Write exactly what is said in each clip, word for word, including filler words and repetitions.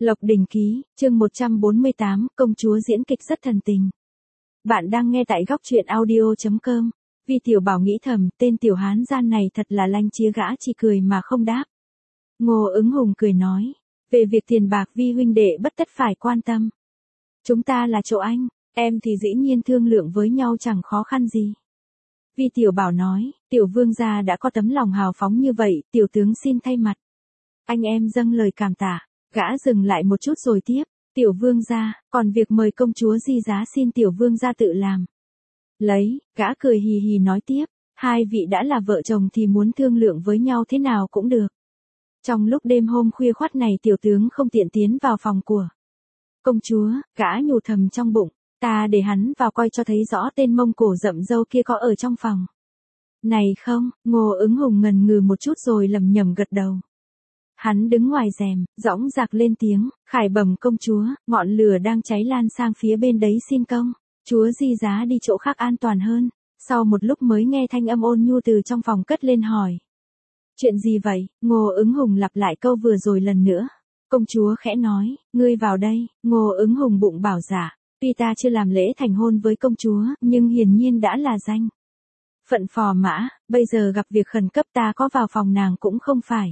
Lộc Đình Ký, chương một trăm bốn mươi tám, công chúa diễn kịch rất thần tình. Bạn đang nghe tại góc truyện audio chấm com. Vi Tiểu Bảo nghĩ thầm, tên tiểu hán gian này thật là lanh chía, gã chỉ cười mà không đáp. Ngô Ứng Hùng cười nói, về việc tiền bạc Vi huynh đệ bất tất phải quan tâm. Chúng ta là chỗ anh, em thì dĩ nhiên thương lượng với nhau chẳng khó khăn gì. Vi Tiểu Bảo nói, tiểu vương gia đã có tấm lòng hào phóng như vậy, tiểu tướng xin thay mặt. Anh em dâng lời cảm tạ. Gã dừng lại một chút rồi tiếp, tiểu vương gia, còn việc mời công chúa di giá xin tiểu vương gia tự làm. Lấy, gã cười hì hì nói tiếp, hai vị đã là vợ chồng thì muốn thương lượng với nhau thế nào cũng được. Trong lúc đêm hôm khuya khoắt này tiểu tướng không tiện tiến vào phòng của công chúa, gã nhủ thầm trong bụng, ta để hắn vào coi cho thấy rõ tên Mông Cổ rậm râu kia có ở trong phòng này không. Ngô Ứng Hùng ngần ngừ một chút rồi lẩm nhẩm gật đầu. Hắn đứng ngoài rèm, dõng dạc lên tiếng, khải bẩm công chúa, ngọn lửa đang cháy lan sang phía bên đấy xin công. Chúa di giá đi chỗ khác an toàn hơn. Sau một lúc mới nghe thanh âm ôn nhu từ trong phòng cất lên hỏi. Chuyện gì vậy? Ngô Ứng Hùng lặp lại câu vừa rồi lần nữa. Công chúa khẽ nói, ngươi vào đây. Ngô Ứng Hùng bụng bảo dạ, tuy ta chưa làm lễ thành hôn với công chúa, nhưng hiển nhiên đã là danh phận phò mã, bây giờ gặp việc khẩn cấp ta có vào phòng nàng cũng không phải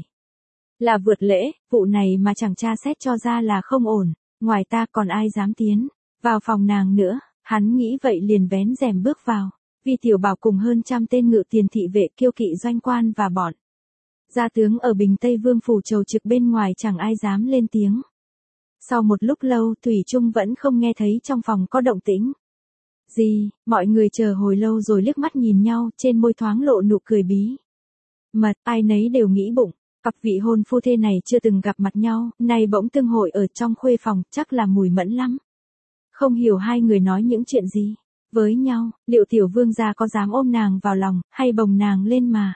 là vượt lễ, vụ này mà chẳng tra xét cho ra là không ổn, ngoài ta còn ai dám tiến vào phòng nàng nữa. Hắn nghĩ vậy liền vén rèm bước vào. Vi Tiểu Bảo cùng hơn trăm tên ngự tiền thị vệ kiêu kỵ doanh quan và bọn gia tướng ở Bình Tây Vương phủ chầu trực bên ngoài chẳng ai dám lên tiếng. Sau một lúc lâu thủy chung vẫn không nghe thấy trong phòng có động tĩnh gì, mọi người chờ hồi lâu rồi liếc mắt nhìn nhau, trên môi thoáng lộ nụ cười bí mật, ai nấy đều nghĩ bụng. Cặp vị hôn phu thê này chưa từng gặp mặt nhau, nay bỗng tương hội ở trong khuê phòng, chắc là mùi mẫn lắm. Không hiểu hai người nói những chuyện gì với nhau, liệu tiểu vương gia có dám ôm nàng vào lòng, hay bồng nàng lên mà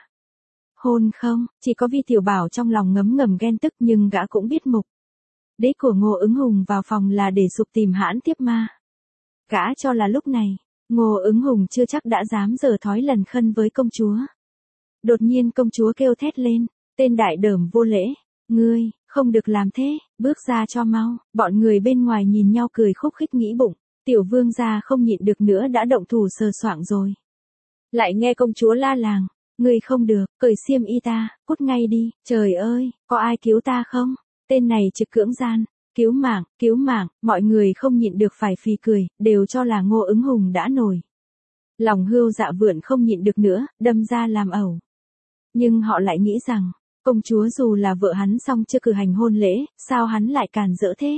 hôn không? Chỉ có Vi Tiểu Bảo trong lòng ngấm ngầm ghen tức, nhưng gã cũng biết mục đích của Ngô Ứng Hùng vào phòng là để sục tìm hãn tiếp ma. Gã cho là lúc này, Ngô Ứng Hùng chưa chắc đã dám giở thói lần khân với công chúa. Đột nhiên công chúa kêu thét lên. Tên đại đởm vô lễ, ngươi, không được làm thế, bước ra cho mau. Bọn người bên ngoài nhìn nhau cười khúc khích nghĩ bụng, tiểu vương gia không nhịn được nữa đã động thủ sờ soạng rồi. Lại nghe công chúa la làng, ngươi không được, cởi xiêm y ta, cút ngay đi, trời ơi, có ai cứu ta không? Tên này trực cưỡng gian, cứu mạng, cứu mạng, mọi người không nhịn được phải phì cười, đều cho là Ngô Ứng Hùng đã nổi lòng hươu dạ vượn không nhịn được nữa, đâm ra làm ẩu. Nhưng họ lại nghĩ rằng, công chúa dù là vợ hắn xong chưa cử hành hôn lễ, sao hắn lại càn rỡ thế?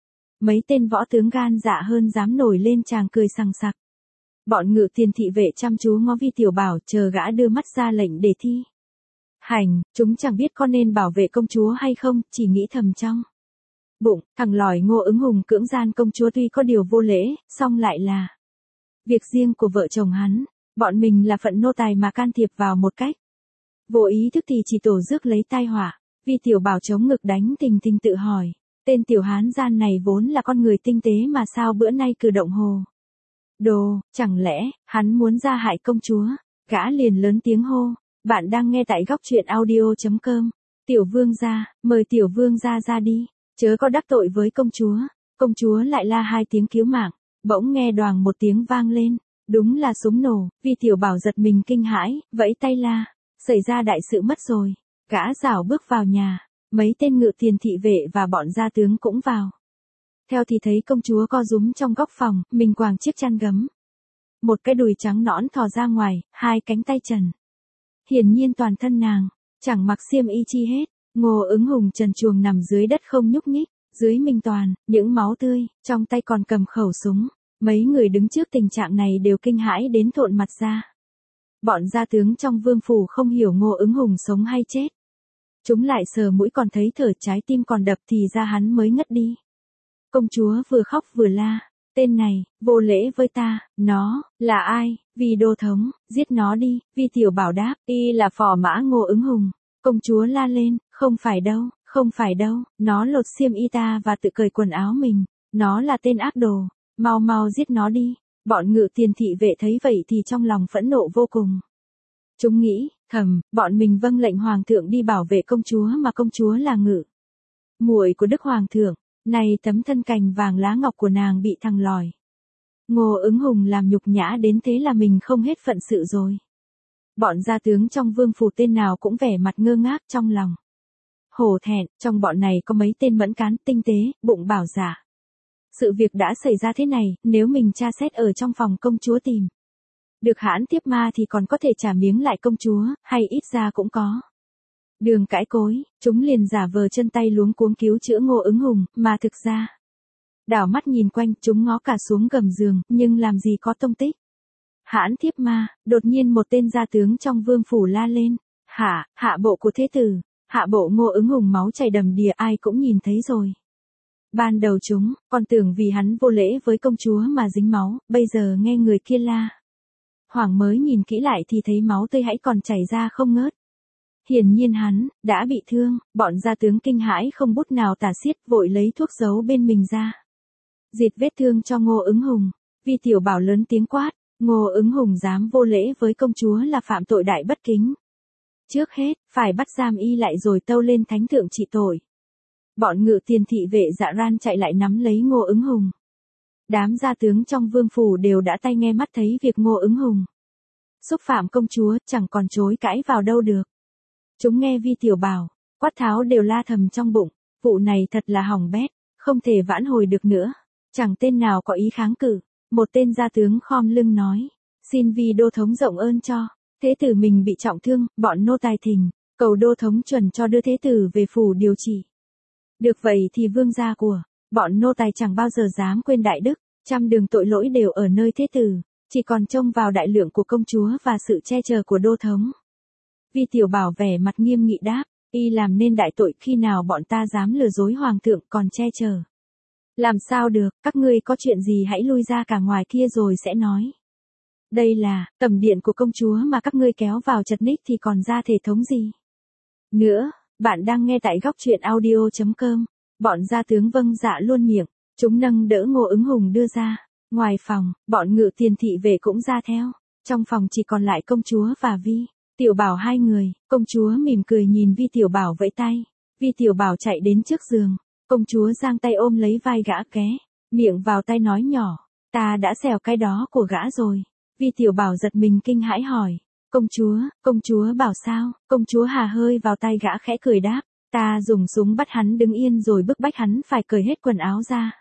Mấy tên võ tướng gan dạ hơn dám nổi lên chàng cười sằng sặc. Bọn ngự tiền thị vệ chăm chú ngó Vi Tiểu Bảo, chờ gã đưa mắt ra lệnh để thi hành. Chúng chẳng biết có nên bảo vệ công chúa hay không, chỉ nghĩ thầm trong bụng, thằng lòi Ngô Ứng Hùng cưỡng gian công chúa tuy có điều vô lễ, song lại là việc riêng của vợ chồng hắn. Bọn mình là phận nô tài mà can thiệp vào một cách vô ý thức thì chỉ tổ rước lấy tai họa. Vi Tiểu Bảo chống ngực đánh tình tình tự hỏi, tên tiểu hán gian này vốn là con người tinh tế mà sao bữa nay cử động hồ đồ, chẳng lẽ hắn muốn ra hại công chúa? Gã liền lớn tiếng hô, bạn đang nghe tại góc truyện audio chấm com. Tiểu vương gia, mời tiểu vương gia ra đi, chớ có đắc tội với công chúa. Công chúa lại la hai tiếng cứu mạng, bỗng nghe đoàng một tiếng vang lên, đúng là súng nổ. Vi Tiểu Bảo giật mình kinh hãi, vẫy tay la, xảy ra đại sự mất rồi. Gã rảo bước vào nhà, mấy tên ngự tiền thị vệ và bọn gia tướng cũng vào. Theo thì thấy công chúa co rúm trong góc phòng, mình quàng chiếc chăn gấm. Một cái đùi trắng nõn thò ra ngoài, hai cánh tay trần. Hiển nhiên toàn thân nàng, chẳng mặc xiêm y chi hết. Ngô Ứng Hùng trần truồng nằm dưới đất không nhúc nhích, dưới mình toàn, những máu tươi, trong tay còn cầm khẩu súng. Mấy người đứng trước tình trạng này đều kinh hãi đến thộn mặt ra. Bọn gia tướng trong vương phủ không hiểu Ngô Ứng Hùng sống hay chết. Chúng lại sờ mũi còn thấy thở, trái tim còn đập thì ra hắn mới ngất đi. Công chúa vừa khóc vừa la, tên này, vô lễ với ta, nó, là ai? Vi đô thống, giết nó đi. Vi Tiểu Bảo đáp, y là phò mã Ngô Ứng Hùng. Công chúa la lên, không phải đâu, không phải đâu, nó lột xiêm y ta và tự cởi quần áo mình, nó là tên ác đồ, mau mau giết nó đi. Bọn ngự tiền thị vệ thấy vậy thì trong lòng phẫn nộ vô cùng. Chúng nghĩ, thầm, bọn mình vâng lệnh hoàng thượng đi bảo vệ công chúa mà công chúa là ngự muội của đức hoàng thượng, Này tấm thân cành vàng lá ngọc của nàng bị thằng lòi Ngô Ứng Hùng làm nhục nhã đến thế là mình không hết phận sự rồi. Bọn gia tướng trong vương phủ tên nào cũng vẻ mặt ngơ ngác trong lòng. Hổ thẹn, trong bọn này có mấy tên mẫn cán, tinh tế, bụng bảo dạ. Sự việc đã xảy ra thế này, nếu mình tra xét ở trong phòng công chúa tìm được hãn tiếp ma thì còn có thể trả miếng lại công chúa, hay ít ra cũng có đường cãi cối, chúng liền giả vờ chân tay luống cuống cứu chữa Ngô Ứng Hùng, mà thực ra đảo mắt nhìn quanh, chúng ngó cả xuống gầm giường, nhưng làm gì có tông tích. Hãn thiếp ma, đột nhiên một tên gia tướng trong vương phủ la lên, hạ, hạ bộ của thế tử, hạ bộ Ngô Ứng Hùng máu chảy đầm đìa ai cũng nhìn thấy rồi. Ban đầu chúng, còn tưởng vì hắn vô lễ với công chúa mà dính máu, bây giờ nghe người kia la. Hoàng mới nhìn kỹ lại thì thấy máu tươi hãy còn chảy ra không ngớt. Hiển nhiên hắn, đã bị thương, bọn gia tướng kinh hãi không bút nào tả xiết vội lấy thuốc giấu bên mình ra. Diệt vết thương cho Ngô Ứng Hùng, Vi Tiểu Bảo lớn tiếng quát, Ngô Ứng Hùng dám vô lễ với công chúa là phạm tội đại bất kính. Trước hết, phải bắt giam y lại rồi tâu lên thánh thượng trị tội. Bọn ngự tiền thị vệ dạ ran chạy lại nắm lấy Ngô Ứng Hùng. Đám gia tướng trong vương phủ đều đã tai nghe mắt thấy việc Ngô Ứng Hùng xúc phạm công chúa, chẳng còn chối cãi vào đâu được. Chúng nghe Vi Tiểu Bảo quát tháo đều la thầm trong bụng, vụ này thật là hỏng bét, không thể vãn hồi được nữa. Chẳng tên nào có ý kháng cự. Một tên gia tướng khom lưng nói, xin Vi đô thống rộng ơn cho, thế tử mình bị trọng thương, bọn nô tài thỉnh, cầu đô thống chuẩn cho đưa thế tử về phủ điều trị. Được vậy thì vương gia của, bọn nô tài chẳng bao giờ dám quên đại đức, trăm đường tội lỗi đều ở nơi thế tử, chỉ còn trông vào đại lượng của công chúa và sự che chở của đô thống. Vi Tiểu Bảo vẻ mặt nghiêm nghị đáp, y làm nên đại tội, khi nào bọn ta dám lừa dối hoàng thượng còn che chở. Làm sao được, các ngươi có chuyện gì hãy lui ra cả ngoài kia rồi sẽ nói. Đây là tẩm điện của công chúa mà các ngươi kéo vào chật ních thì còn ra thể thống gì. Nữa, bạn đang nghe tại góc truyện audio chấm com, bọn gia tướng vâng dạ luôn miệng, chúng nâng đỡ Ngô Ứng Hùng đưa ra. Ngoài phòng, bọn ngự tiền thị vệ cũng ra theo, trong phòng chỉ còn lại công chúa và Vi Tiểu Bảo hai người, công chúa mỉm cười nhìn Vi Tiểu Bảo vẫy tay, Vi Tiểu Bảo chạy đến trước giường. Công chúa giang tay ôm lấy vai gã ké, miệng vào tay nói nhỏ, ta đã xẻo cái đó của gã rồi. Vi Tiểu Bảo giật mình kinh hãi hỏi, công chúa, công chúa bảo sao? Công chúa hà hơi vào tay gã khẽ cười đáp, ta dùng súng bắt hắn đứng yên rồi bức bách hắn phải cởi hết quần áo ra.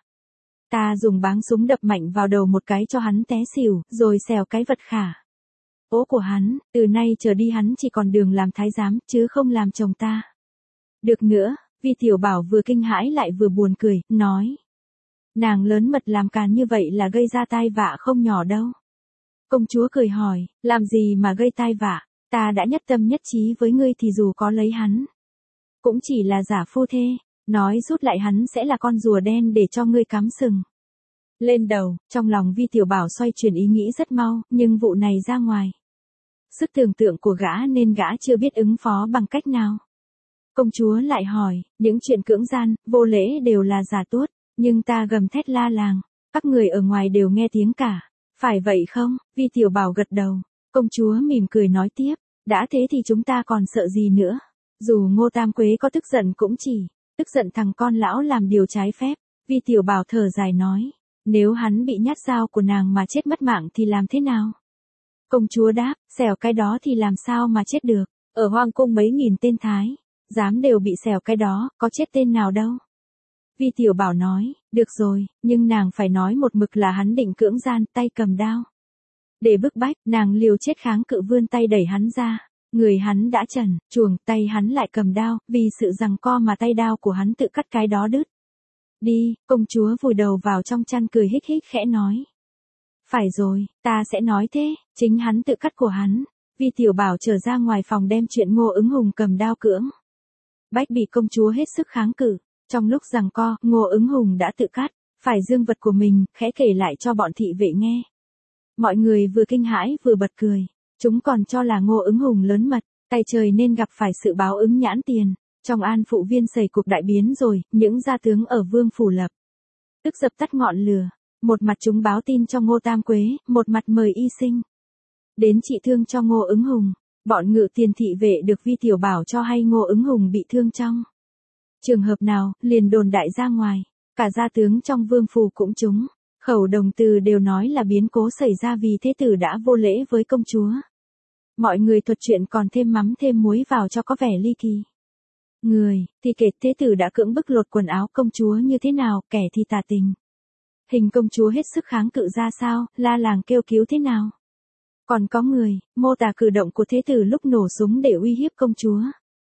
Ta dùng báng súng đập mạnh vào đầu một cái cho hắn té xỉu, rồi xẻo cái vật khả ố của hắn, từ nay trở đi hắn chỉ còn đường làm thái giám, chứ không làm chồng ta. Được nữa. Vi Tiểu Bảo vừa kinh hãi lại vừa buồn cười, nói. Nàng lớn mật làm càn như vậy là gây ra tai vạ không nhỏ đâu. Công chúa cười hỏi, làm gì mà gây tai vạ, ta đã nhất tâm nhất trí với ngươi thì dù có lấy hắn, cũng chỉ là giả phu thê, nói rút lại hắn sẽ là con rùa đen để cho ngươi cắm sừng lên đầu. Trong lòng Vi Tiểu Bảo xoay chuyển ý nghĩ rất mau, nhưng vụ này ra ngoài sức tưởng tượng của gã nên gã chưa biết ứng phó bằng cách nào. Công chúa lại hỏi, những chuyện cưỡng gian, vô lễ đều là giả tuốt, nhưng ta gầm thét la làng, các người ở ngoài đều nghe tiếng cả, phải vậy không? Vi Tiểu Bảo gật đầu, công chúa mỉm cười nói tiếp, đã thế thì chúng ta còn sợ gì nữa, dù Ngô Tam Quế có tức giận cũng chỉ, tức giận thằng con lão làm điều trái phép. Vi Tiểu Bảo thở dài nói, nếu hắn bị nhát dao của nàng mà chết mất mạng thì làm thế nào? Công chúa đáp, xẻo cái đó thì làm sao mà chết được, ở hoang cung mấy nghìn tên thái dám đều bị xẻo cái đó, có chết tên nào đâu. Vi Tiểu Bảo nói, được rồi, nhưng nàng phải nói một mực là hắn định cưỡng gian, tay cầm đao. Để bức bách, nàng liều chết kháng cự vươn tay đẩy hắn ra. Người hắn đã trần, chuồng, tay hắn lại cầm đao, vì sự giằng co mà tay đao của hắn tự cắt cái đó đứt. Đi, công chúa vùi đầu vào trong chăn cười hích hích khẽ nói. Phải rồi, ta sẽ nói thế, chính hắn tự cắt của hắn. Vi Tiểu Bảo trở ra ngoài phòng đem chuyện Ngô Ứng Hùng cầm đao cưỡng bách bị công chúa hết sức kháng cự. Trong lúc giằng co, Ngô Ứng Hùng đã tự cắt phải dương vật của mình, khẽ kể lại cho bọn thị vệ nghe. Mọi người vừa kinh hãi vừa bật cười. Chúng còn cho là Ngô Ứng Hùng lớn mật, tay trời nên gặp phải sự báo ứng nhãn tiền. Trong An Phụ Viên xảy cuộc đại biến rồi, những gia tướng ở Vương phủ lập tức dập tắt ngọn lửa. Một mặt chúng báo tin cho Ngô Tam Quế, một mặt mời y sinh đến trị thương cho Ngô Ứng Hùng. Bọn ngự tiền thị vệ được Vi Tiểu Bảo cho hay Ngô Ứng Hùng bị thương trong trường hợp nào, liền đồn đại ra ngoài. Cả gia tướng trong vương phủ cũng trúng. Khẩu đồng từ đều nói là biến cố xảy ra vì thế tử đã vô lễ với công chúa. Mọi người thuật chuyện còn thêm mắm thêm muối vào cho có vẻ ly kỳ. Người thì kể thế tử đã cưỡng bức lột quần áo công chúa như thế nào, kẻ thì tà tình. Hình công chúa hết sức kháng cự ra sao, la làng kêu cứu thế nào. Còn có người, mô tả cử động của thế tử lúc nổ súng để uy hiếp công chúa.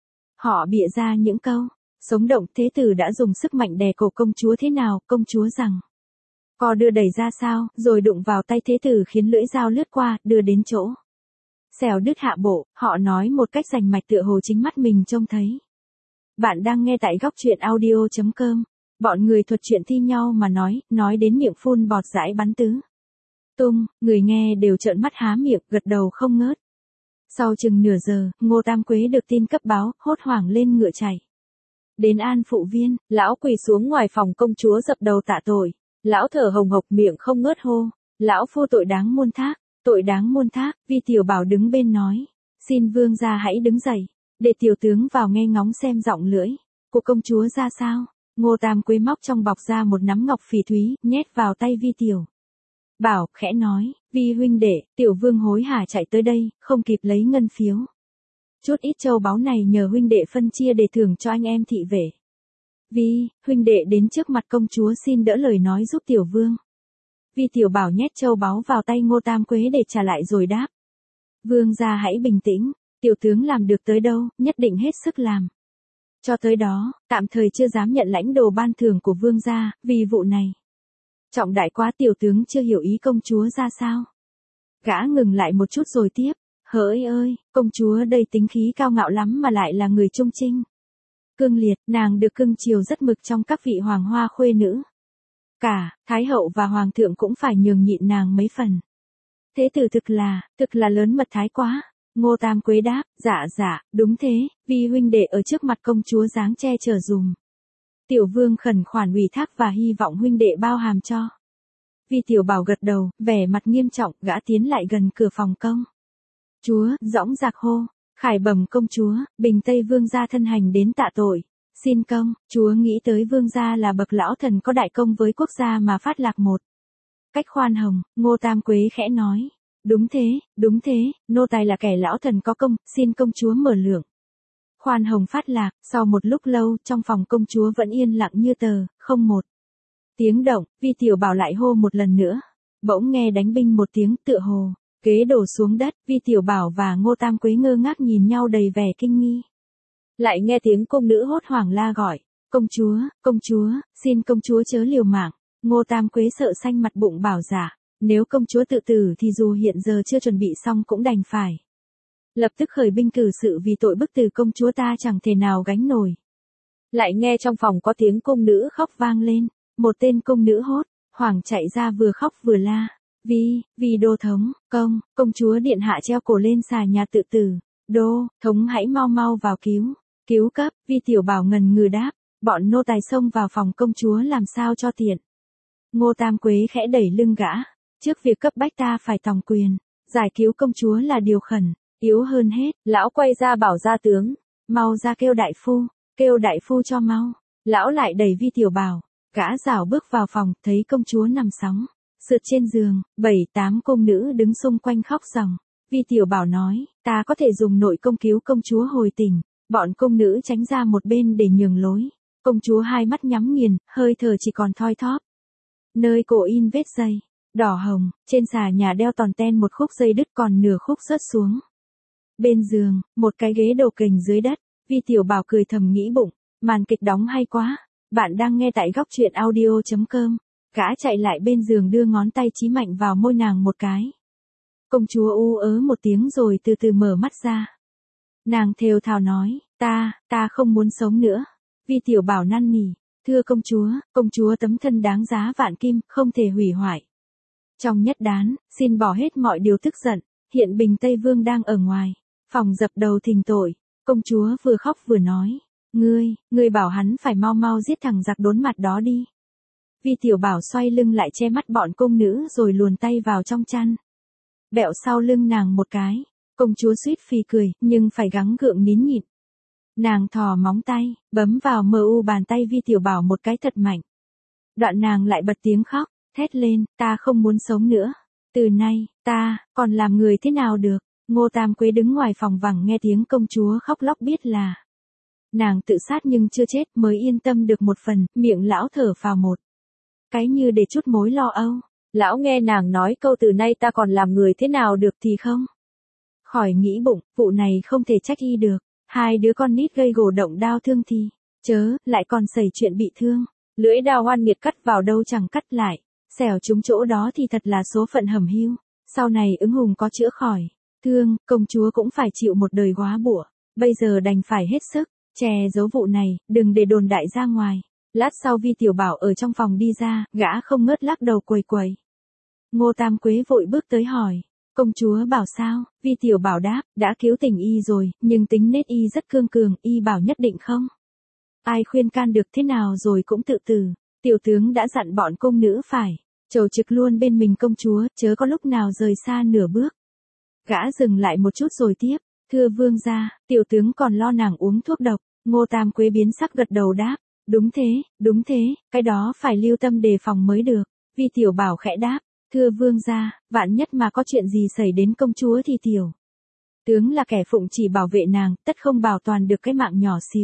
Họ bịa ra những câu, sống động thế tử đã dùng sức mạnh đè cổ công chúa thế nào, công chúa rằng. Co đưa đẩy ra sao, rồi đụng vào tay thế tử khiến lưỡi dao lướt qua, đưa đến chỗ. Xẻo đứt hạ bộ, họ nói một cách rành mạch tựa hồ chính mắt mình trông thấy. Bạn đang nghe tại góc truyện audio chấm com. Bọn người thuật chuyện thi nhau mà nói, nói đến miệng phun bọt dãi bắn tứ tung, người nghe đều trợn mắt há miệng, gật đầu không ngớt. Sau chừng nửa giờ, Ngô Tam Quế được tin cấp báo, hốt hoảng lên ngựa chạy. Đến An Phụ Viên, lão quỳ xuống ngoài phòng công chúa dập đầu tạ tội. Lão thở hồng hộc miệng không ngớt hô. Lão phu tội đáng muôn thác, tội đáng muôn thác, Vi Tiểu Bảo đứng bên nói. Xin vương gia hãy đứng dậy, để tiểu tướng vào nghe ngóng xem giọng lưỡi của công chúa ra sao. Ngô Tam Quế móc trong bọc ra một nắm ngọc phỉ thúy, nhét vào tay Vi Tiểu Bảo, khẽ nói, Vi huynh đệ, tiểu vương hối hả chạy tới đây, không kịp lấy ngân phiếu. Chút ít châu báu này nhờ huynh đệ phân chia để thưởng cho anh em thị vệ. Vi, huynh đệ đến trước mặt công chúa xin đỡ lời nói giúp tiểu vương. Vi Tiểu Bảo nhét châu báu vào tay Ngô Tam Quế để trả lại rồi đáp. Vương gia hãy bình tĩnh, tiểu tướng làm được tới đâu, nhất định hết sức làm. Cho tới đó, tạm thời chưa dám nhận lãnh đồ ban thưởng của vương gia, vì vụ này. Trọng đại quá, tiểu tướng chưa hiểu ý công chúa ra sao. Gã ngừng lại một chút rồi tiếp, hỡi ơi, công chúa đây tính khí cao ngạo lắm mà lại là người trung trinh. Cương liệt, nàng được cưng chiều rất mực trong các vị hoàng hoa khuê nữ. Cả, thái hậu và hoàng thượng cũng phải nhường nhịn nàng mấy phần. Thế tử thực là, thực là lớn mật thái quá. Ngô Tam Quế đáp, dạ dạ, đúng thế, vì huynh đệ ở trước mặt công chúa dáng che chở dùm. Tiểu vương khẩn khoản ủy thác và hy vọng huynh đệ bao hàm cho. Vi Tiểu Bảo gật đầu, vẻ mặt nghiêm trọng, gã tiến lại gần cửa phòng công. Chúa, dõng dạc hô, khải bẩm công chúa, bình Tây vương gia thân hành đến tạ tội. Xin công, chúa nghĩ tới vương gia là bậc lão thần có đại công với quốc gia mà phát lạc một cách khoan hồng. Ngô Tam Quế khẽ nói. Đúng thế, đúng thế, nô tài là kẻ lão thần có công, xin công chúa mở lượng. Khoan hồng phát lạc, sau một lúc lâu, trong phòng công chúa vẫn yên lặng như tờ, không một tiếng động. Vi Tiểu Bảo lại hô một lần nữa. Bỗng nghe đánh binh một tiếng, tựa hồ ghế đổ xuống đất. Vi Tiểu Bảo và Ngô Tam Quế ngơ ngác nhìn nhau đầy vẻ kinh nghi. Lại nghe tiếng cung nữ hốt hoảng la gọi. Công chúa, công chúa, xin công chúa chớ liều mạng. Ngô Tam Quế sợ xanh mặt bụng bảo dạ. Nếu công chúa tự tử thì dù hiện giờ chưa chuẩn bị xong cũng đành phải. Lập tức khởi binh cử sự vì tội bức tử công chúa ta chẳng thể nào gánh nổi. Lại nghe trong phòng có tiếng cung nữ khóc vang lên. Một tên cung nữ hốt hoảng chạy ra vừa khóc vừa la. Vi, vi đô thống, công, công chúa điện hạ treo cổ lên xà nhà tự tử. Đô, thống hãy mau mau vào cứu. Cứu cấp, Vi Tiểu Bảo ngần ngừ đáp. Bọn nô tài xông vào phòng công chúa làm sao cho tiện. Ngô Tam Quế khẽ đẩy lưng gã. Trước việc cấp bách ta phải tòng quyền, giải cứu công chúa là điều khẩn, yếu hơn hết. Lão quay ra bảo gia tướng, mau ra kêu đại phu, kêu đại phu cho mau. Lão lại đẩy Vi Tiểu Bảo, gã rảo bước vào phòng, thấy công chúa nằm sóng sượt trên giường, bảy tám cung nữ đứng xung quanh khóc ròng. Vi Tiểu Bảo nói, ta có thể dùng nội công cứu công chúa hồi tỉnh. Bọn cung nữ tránh ra một bên để nhường lối. Công chúa hai mắt nhắm nghiền, hơi thở chỉ còn thoi thóp. Nơi cổ in vết dây đỏ hồng, trên xà nhà đeo tòn ten một khúc dây đứt còn nửa khúc rớt xuống. Bên giường, một cái ghế đồ kềnh dưới đất. Vi Tiểu Bảo cười thầm nghĩ bụng, màn kịch đóng hay quá. Bạn đang nghe tại góc truyện audio chấm com. Gã chạy lại bên giường đưa ngón tay chí mạnh vào môi nàng một cái. Công chúa u ớ một tiếng rồi từ từ mở mắt ra. Nàng thều thào nói, ta, ta không muốn sống nữa. Vi Tiểu Bảo năn nỉ, thưa công chúa, công chúa tấm thân đáng giá vạn kim, không thể hủy hoại. Trong nhất đán, xin bỏ hết mọi điều tức giận, hiện Bình Tây Vương đang ở ngoài, phòng dập đầu thỉnh tội. Công chúa vừa khóc vừa nói, ngươi, ngươi bảo hắn phải mau mau giết thằng giặc đốn mặt đó đi. Vi Tiểu Bảo xoay lưng lại che mắt bọn cung nữ rồi luồn tay vào trong chăn. Bẹo sau lưng nàng một cái, công chúa suýt phì cười, nhưng phải gắng gượng nín nhịn. Nàng thò móng tay, bấm vào mờ u bàn tay Vi Tiểu Bảo một cái thật mạnh. Đoạn nàng lại bật tiếng khóc, thét lên, ta không muốn sống nữa. Từ nay, ta, còn làm người thế nào được? Ngô Tam Quế đứng ngoài phòng vẳng nghe tiếng công chúa khóc lóc biết là nàng tự sát nhưng chưa chết mới yên tâm được một phần, miệng lão thở phào một cái như để chút mối lo âu. Lão nghe nàng nói câu từ nay ta còn làm người thế nào được thì không khỏi nghĩ bụng, vụ này không thể trách y được. Hai đứa con nít gây gổ động đao thương thì, chớ, lại còn xảy chuyện bị thương. Lưỡi đao oan nghiệt cắt vào đâu chẳng cắt lại, xẻo trúng chỗ đó thì thật là số phận hầm hiu. Sau này ứng hùng có chữa khỏi thương, công chúa cũng phải chịu một đời góa bụa. Bây giờ đành phải hết sức che giấu vụ này, đừng để đồn đại ra ngoài. Lát sau Vi Tiểu Bảo ở trong phòng đi ra, gã không ngớt lắc đầu quầy quầy. Ngô Tam Quế vội bước tới hỏi, công chúa bảo sao? Vi Tiểu Bảo đáp, đã cứu tỉnh y rồi, nhưng tính nết y rất cương cường, y bảo nhất định không ai khuyên can được thế nào rồi cũng tự tử. Tiểu tướng đã dặn bọn cung nữ phải chầu trực luôn bên mình công chúa, chớ có lúc nào rời xa nửa bước. Gã dừng lại một chút rồi tiếp, thưa vương gia, tiểu tướng còn lo nàng uống thuốc độc. Ngô Tam Quế biến sắc gật đầu đáp, đúng thế, đúng thế, cái đó phải lưu tâm đề phòng mới được. Vi Tiểu Bảo khẽ đáp, thưa vương gia, vạn nhất mà có chuyện gì xảy đến công chúa thì tiểu tướng là kẻ phụng chỉ bảo vệ nàng, tất không bảo toàn được cái mạng nhỏ xíu.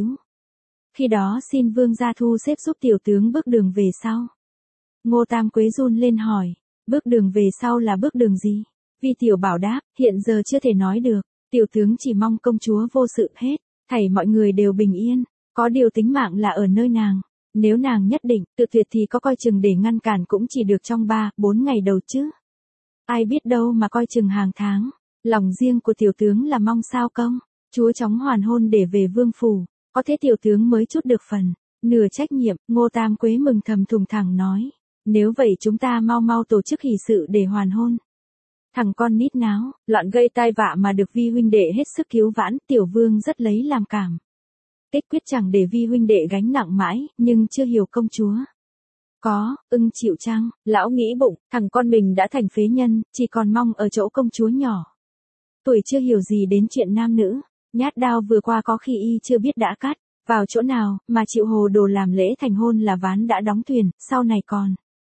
Khi đó xin vương gia thu xếp giúp tiểu tướng bước đường về sau. Ngô Tam Quế run lên hỏi, bước đường về sau là bước đường gì? Vi Tiểu Bảo đáp, hiện giờ chưa thể nói được, tiểu tướng chỉ mong công chúa vô sự hết, thảy mọi người đều bình yên, có điều tính mạng là ở nơi nàng. Nếu nàng nhất định tự tuyệt thì có coi chừng để ngăn cản cũng chỉ được trong ba, bốn ngày đầu chứ. Ai biết đâu mà coi chừng hàng tháng. Lòng riêng của tiểu tướng là mong sao công chúa chóng hoàn hôn để về vương phủ, có thế tiểu tướng mới chút được phần nửa trách nhiệm. Ngô Tam Quế mừng thầm thùng thẳng nói, nếu vậy chúng ta mau mau tổ chức hỷ sự để hoàn hôn. Thằng con nít náo, loạn gây tai vạ mà được Vi huynh đệ hết sức cứu vãn, tiểu vương rất lấy làm cảm. Kết quyết chẳng để Vi huynh đệ gánh nặng mãi, nhưng chưa hiểu công chúa có ưng chịu chăng? Lão nghĩ bụng, thằng con mình đã thành phế nhân, chỉ còn mong ở chỗ công chúa nhỏ tuổi chưa hiểu gì đến chuyện nam nữ. Nhát đao vừa qua có khi y chưa biết đã cắt vào chỗ nào, mà chịu hồ đồ làm lễ thành hôn là ván đã đóng thuyền, sau này còn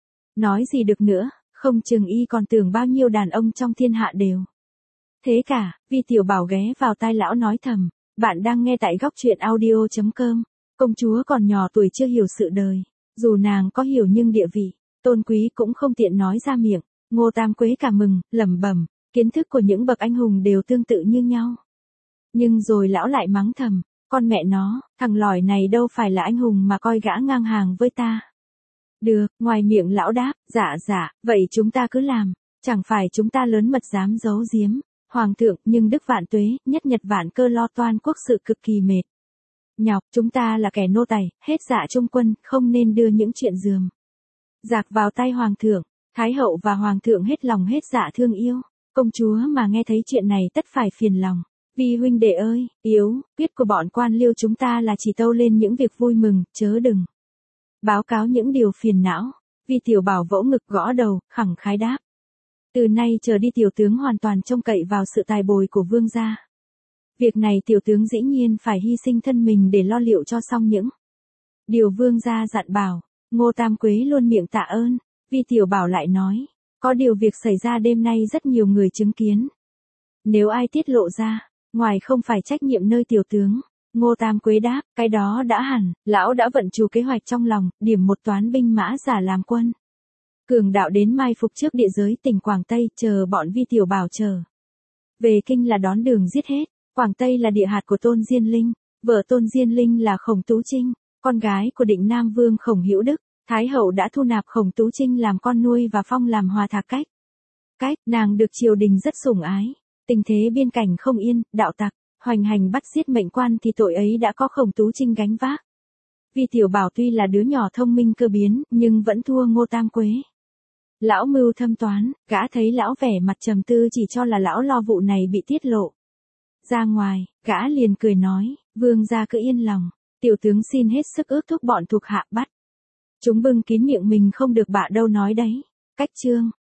nói gì được nữa. Không chừng y còn tưởng bao nhiêu đàn ông trong thiên hạ đều thế cả. Vi Tiểu Bảo ghé vào tai lão nói thầm, bạn đang nghe tại góc truyện audio chấm com. Công chúa còn nhỏ tuổi chưa hiểu sự đời, dù nàng có hiểu nhưng địa vị tôn quý cũng không tiện nói ra miệng. Ngô Tam Quế cả mừng, lẩm bẩm, kiến thức của những bậc anh hùng đều tương tự như nhau. Nhưng rồi lão lại mắng thầm, con mẹ nó, thằng lỏi này đâu phải là anh hùng mà coi gã ngang hàng với ta. Được, ngoài miệng lão đáp, dạ dạ, vậy chúng ta cứ làm, chẳng phải chúng ta lớn mật dám giấu giếm hoàng thượng, nhưng đức vạn tuế, nhất nhật vạn cơ lo toan quốc sự cực kỳ mệt nhọc, chúng ta là kẻ nô tài, hết dạ trung quân, không nên đưa những chuyện dườm dạc vào tay hoàng thượng. Thái hậu và hoàng thượng hết lòng hết dạ thương yêu công chúa, mà nghe thấy chuyện này tất phải phiền lòng. Vi huynh đệ ơi, yếu quyết của bọn quan liêu chúng ta là chỉ tâu lên những việc vui mừng, chớ đừng báo cáo những điều phiền não. Vi Tiểu Bảo vỗ ngực gõ đầu, khẳng khái đáp, từ nay trở đi tiểu tướng hoàn toàn trông cậy vào sự tài bồi của vương gia. Việc này tiểu tướng dĩ nhiên phải hy sinh thân mình để lo liệu cho xong những điều vương gia dặn bảo. Ngô Tam Quế luôn miệng tạ ơn. Vi Tiểu Bảo lại nói, có điều việc xảy ra đêm nay rất nhiều người chứng kiến, nếu ai tiết lộ ra, ngoài không phải trách nhiệm nơi tiểu tướng. Ngô Tam Quế đáp, cái đó đã hẳn, lão đã vận trù kế hoạch trong lòng, điểm một toán binh mã giả làm quân cường đạo đến mai phục trước địa giới tỉnh Quảng Tây, chờ bọn Vi Tiểu Bảo chờ về kinh là đón đường giết hết. Quảng Tây là địa hạt của Tôn Diên Linh, vợ Tôn Diên Linh là Khổng Tú Trinh, con gái của Định Nam Vương Khổng Hữu Đức. Thái hậu đã thu nạp Khổng Tú Trinh làm con nuôi và phong làm hòa thạc cách. Cách, nàng được triều đình rất sủng ái. Tình thế biên cảnh không yên, đạo tặc hoành hành bắt giết mệnh quan thì tội ấy đã có Khổng Tú Trinh gánh vác. Vi Tiểu Bảo tuy là đứa nhỏ thông minh cơ biến, nhưng vẫn thua Ngô Tam Quế. Lão mưu thâm toán, gã thấy lão vẻ mặt trầm tư chỉ cho là lão lo vụ này bị tiết lộ ra ngoài, gã liền cười nói, vương gia cứ yên lòng, tiểu tướng xin hết sức ước thúc bọn thuộc hạ bắt chúng bưng kín miệng mình không được bạ đâu nói đấy. Cách chương